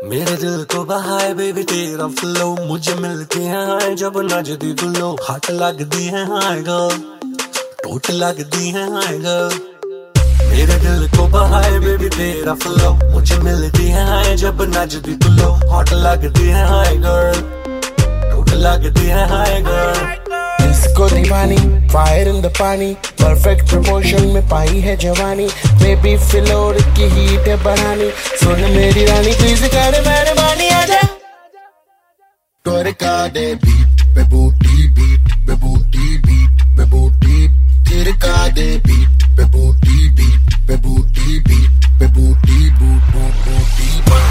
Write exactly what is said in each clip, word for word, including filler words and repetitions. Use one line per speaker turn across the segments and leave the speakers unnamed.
मेरे दिल को बहाए बेबी तेरा फ्लो, मुझे मिलती है हाय जब नजदी तू लो। हाथ लगदी है हाय गर्ल, टोट लगदी है हाय गर्ल। मेरे दिल को बहाए बेबी तेरा फ्लो, मुझे मिलती है हाय जब नजदी तू लो। हाथ लगदी है हाय गर्ल, टोट लगदी है हाय गर्ल।
इसको दीवानी fire in the pani, perfect promotion में पाई है जवानी। बेबी फ्लोर की हीट है बढ़ानी, सुन मेरी रानी प्लीज कर मेरे बानी आजा। टोरका दे बीट पे बूटी, बीट पे बूटी, बीट पे बूटी। तिरका दे बीट पे बूटी, बीट पे बूटी, बीट पे बूटी, बूट बूट बूटी।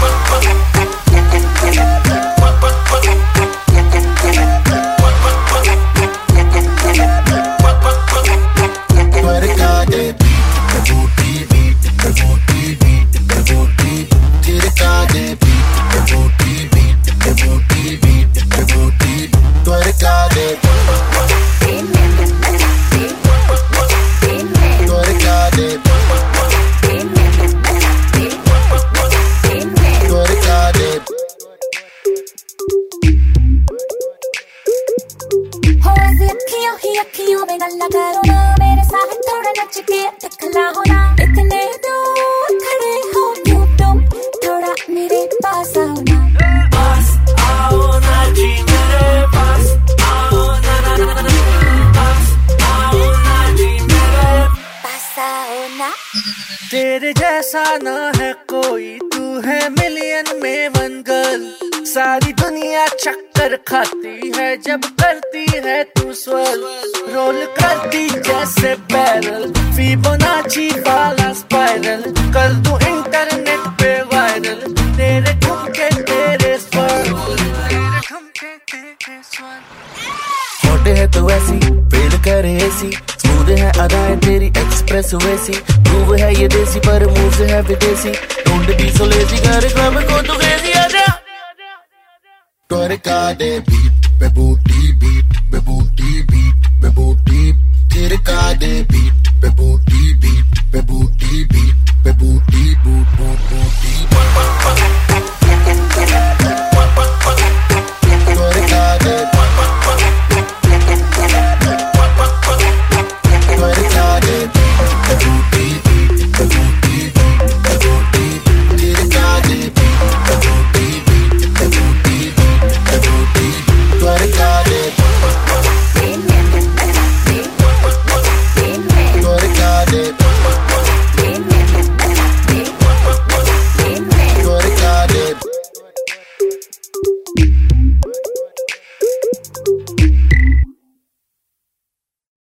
अखियों में गल्ला करो ना, मेरे साथ थोड़ा नच के दिखला हो ना। इतने दूर खड़े हो क्यों तुम, थोड़ा मेरे पास आओ ना।
पास आओ ना जी मेरे पास आओ ना, ना, ना, ना, पास आओ ना जी मेरे
पास आओ ना।
तेरे जैसा ना है कोई, तू है मिलियन में वन गर्ल। सारी दुनिया चक्कर खाती है जब करती है तू स्वर्ल। रोल करती जैसे बैरल, फिबोनाची वाला स्पाइरल। कर दूं इंटरनेट पे वायरल तेरे ठुमके तेरे स्वर, तेरे ठुमके तेरे स्वर।
होटे है तो ऐसी फेल करे ऐसी, स्मूथ है अदाएं तेरी एक्सप्रेस वैसी। प्रूव है ये देसी पर मूव से है विदेशी। डोंट बी सो लेजी कर क्लब को तो क्रेजी आजा। टोरका दे बीट पे बूटी, बीट पे बूटी, बीट पे बूटी। तिरका दे बीट पे बूटी।